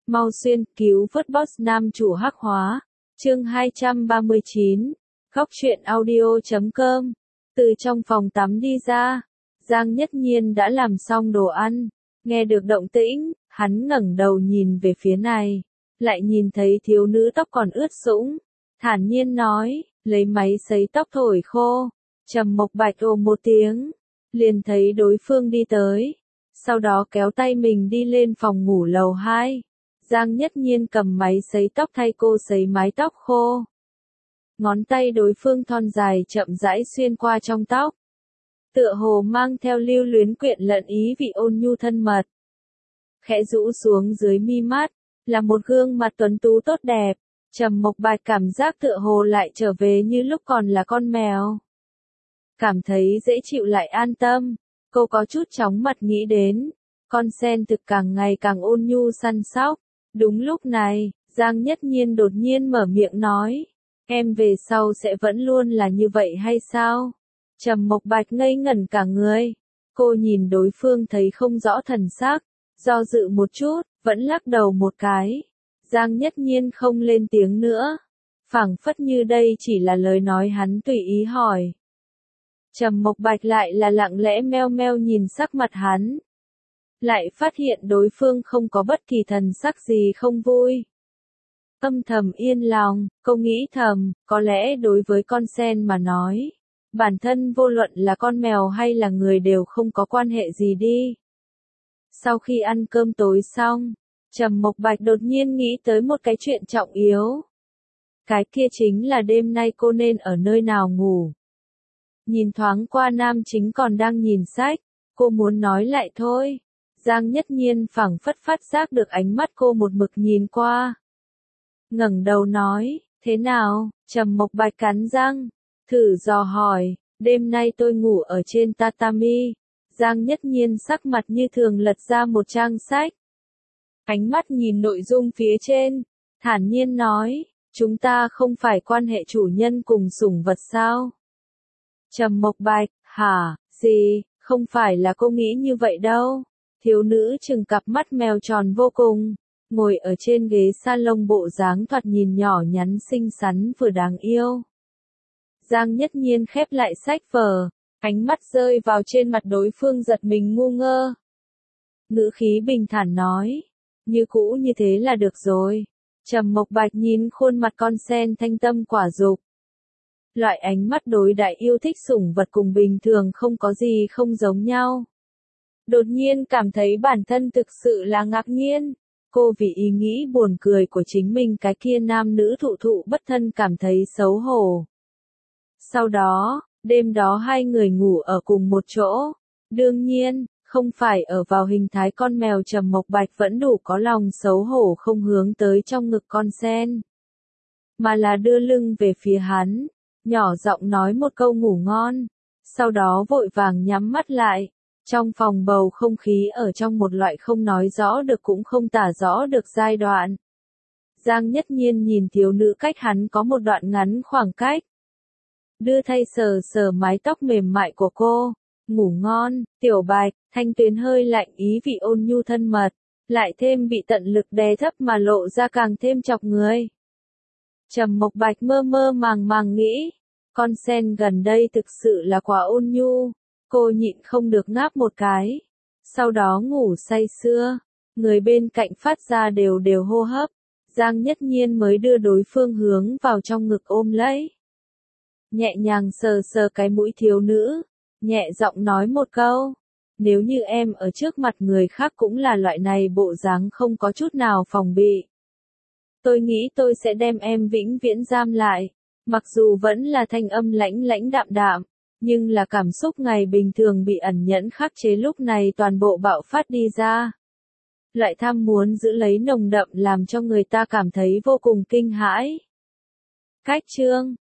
Mau xuyên cứu vớt boss nam chủ hắc hóa. Chương 239. Góc truyện audio.com. Từ trong phòng tắm đi ra, Giang Nhất Nhiên đã làm xong đồ ăn. Nghe được động tĩnh, hắn ngẩng đầu nhìn về phía này, lại nhìn thấy thiếu nữ tóc còn ướt sũng, thản nhiên nói, lấy máy sấy tóc thổi khô. Trầm Mộc Bạch ồ một tiếng, liền thấy đối phương đi tới, sau đó kéo tay mình đi lên phòng ngủ lầu 2. Giang Nhất Nhiên cầm máy sấy tóc thay cô sấy mái tóc khô. Ngón tay đối phương thon dài chậm rãi xuyên qua trong tóc, tựa hồ mang theo lưu luyến quyện lẫn ý vị ôn nhu thân mật. Khẽ rũ xuống dưới mi mắt, là một gương mặt tuấn tú tốt đẹp. Trầm Mộc Bạch cảm giác tựa hồ lại trở về như lúc còn là con mèo. Cảm thấy dễ chịu lại an tâm, cô có chút chóng mặt nghĩ đến, con sen thực càng ngày càng ôn nhu săn sóc. Đúng lúc này, Giang Nhất Nhiên đột nhiên mở miệng nói, em về sau sẽ vẫn luôn là như vậy hay sao? Trầm Mộc Bạch ngây ngẩn cả người, cô nhìn đối phương thấy không rõ thần sắc, do dự một chút, vẫn lắc đầu một cái. Giang Nhất Nhiên không lên tiếng nữa, phảng phất như đây chỉ là lời nói hắn tùy ý hỏi. Trầm Mộc Bạch lại là lặng lẽ meo meo nhìn sắc mặt hắn, lại phát hiện đối phương không có bất kỳ thần sắc gì không vui. Âm thầm yên lòng, cô nghĩ thầm, có lẽ đối với con sen mà nói, bản thân vô luận là con mèo hay là người đều không có quan hệ gì đi. Sau khi ăn cơm tối xong, Trầm Mộc Bạch đột nhiên nghĩ tới một cái chuyện trọng yếu. Cái kia chính là đêm nay cô nên ở nơi nào ngủ. Nhìn thoáng qua nam chính còn đang nhìn sách, cô muốn nói lại thôi. Giang Nhất Nhiên phảng phất phát giác được ánh mắt cô một mực nhìn qua. Ngẩng đầu nói, thế nào? Trầm Mộc Bạch cắn răng, thử dò hỏi, đêm nay tôi ngủ ở trên tatami. Giang Nhất Nhiên sắc mặt như thường lật ra một trang sách. Ánh mắt nhìn nội dung phía trên, thản nhiên nói, chúng ta không phải quan hệ chủ nhân cùng sủng vật sao? Trầm Mộc Bạch, hả, gì, không phải là cô nghĩ như vậy đâu. Thiếu nữ trừng cặp mắt mèo tròn vô cùng, ngồi ở trên ghế salon bộ dáng thoạt nhìn nhỏ nhắn xinh xắn vừa đáng yêu. Giang Nhất Nhiên khép lại sách vở, ánh mắt rơi vào trên mặt đối phương giật mình ngu ngơ. Ngữ khí bình thản nói, như cũ như thế là được rồi. Trầm Mộc Bạch nhìn khuôn mặt con sen thanh tâm quả dục. Loại ánh mắt đối đại yêu thích sủng vật cùng bình thường không có gì không giống nhau. Đột nhiên cảm thấy bản thân thực sự là ngạc nhiên. Cô vì ý nghĩ buồn cười của chính mình cái kia nam nữ thụ thụ bất thân cảm thấy xấu hổ. Sau đó, đêm đó hai người ngủ ở cùng một chỗ. Đương nhiên, không phải ở vào hình thái con mèo. Trầm Mộc Bạch vẫn đủ có lòng xấu hổ không hướng tới trong ngực con sen, mà là đưa lưng về phía hắn, nhỏ giọng nói một câu ngủ ngon, sau đó vội vàng nhắm mắt lại. Trong phòng bầu không khí ở trong một loại không nói rõ được cũng không tả rõ được giai đoạn. Giang Nhất Nhiên nhìn thiếu nữ cách hắn có một đoạn ngắn khoảng cách, đưa tay sờ sờ mái tóc mềm mại của cô. Ngủ ngon, Tiểu Bạch. Thanh tuyến hơi lạnh ý vị ôn nhu thân mật, lại thêm bị tận lực đè thấp mà lộ ra càng thêm chọc người. Trầm Mộc Bạch mơ mơ màng màng nghĩ, con sen gần đây thực sự là quá ôn nhu. Cô nhịn không được ngáp một cái, sau đó ngủ say sưa, người bên cạnh phát ra đều đều hô hấp. Giang Nhất Nhiên mới đưa đối phương hướng vào trong ngực ôm lấy, nhẹ nhàng sờ sờ cái mũi thiếu nữ, nhẹ giọng nói một câu, nếu như em ở trước mặt người khác cũng là loại này bộ dáng không có chút nào phòng bị, tôi nghĩ tôi sẽ đem em vĩnh viễn giam lại. Mặc dù vẫn là thanh âm lãnh lãnh đạm đạm, nhưng là cảm xúc ngày bình thường bị ẩn nhẫn khắc chế lúc này toàn bộ bạo phát đi ra. Loại tham muốn giữ lấy nồng đậm làm cho người ta cảm thấy vô cùng kinh hãi. Cách chương